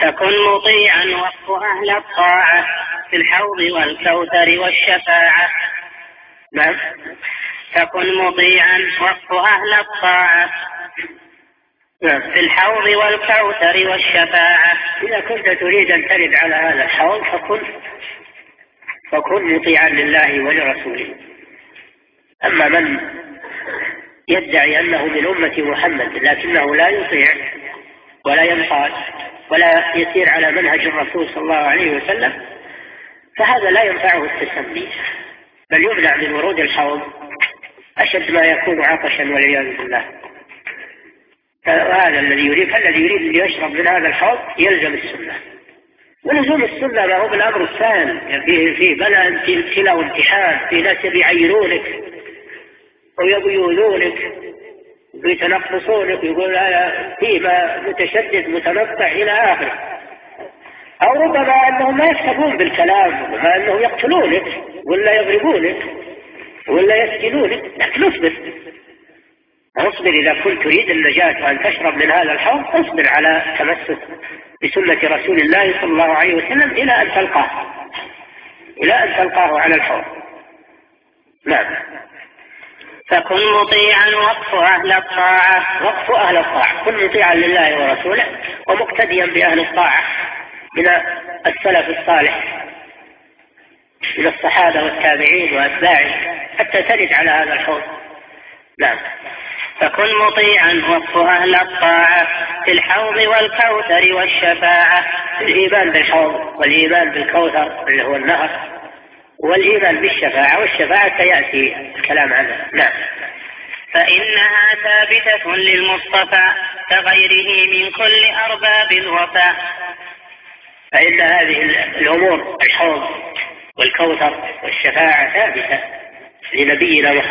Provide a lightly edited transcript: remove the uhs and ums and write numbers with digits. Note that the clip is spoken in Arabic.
فكن مطيعا وفق أهل الطاعة في الحوض والكوثر والشفاعة. نعم. فكن مطيعا وفق أهل الطاعة في الحوض والكوثر والشفاعة. إذا كنت تريد أن ترد على هذا الحوض فكن مطيعا لله ولرسوله. أما من يدعي أنه من أمة محمد لكنه لا يطيع ولا ينقاد ولا يسير على منهج الرسول صلى الله عليه وسلم فهذا لا ينفعه التسمي، بل يمنع من ورود الحوض أشد ما يكون عطشا والعياذ بالله. فهذا الذي يريد أن يشرب من هذا الحوض يلزم السنة، ولزوم السنة ما هو بالأمر السهل. يعني في بلاء ابتلاء وامتحان، في ناس يعيرونك ويؤذونك ويتنقصونك ويقول هذا فيما متشدد متنطع إلى آخره، أو ربما أنهم ما يكتفون بالكلام، ربما أنهم يقتلونك ولا يضربونك ولا يسجنونك، لكن اصبر إذا كنت تريد النجاة وأن تشرب من هذا الحوض اصبر على تمسك بسنة رسول الله صلى الله عليه وسلم إلى أن تلقاه على الحوض. نعم. فكن مطيعا وقف أهل الطاعة، كن مطيعا لله ورسوله ومقتديا بأهل الطاعة من السلف الصالح من الصحابة والتابعين وأتباعهم حتى ترد على هذا الحوض. نعم. فكن مطيعا وقف أهل الطاعة في الحوض والكوثر والشفاعة. الإيمان بالحوض والإيمان بالكوثر اللي هو النهر، والإيمان بالشفاعة، والشفاعة سيأتي الكلام عنها. نعم. فإنها ثابتة للمصطفى كغيره من كل أرباب الوفاء. فإن هذه الأمور الحوض والكوثر والشفاعة ثابتة لنبينا محمد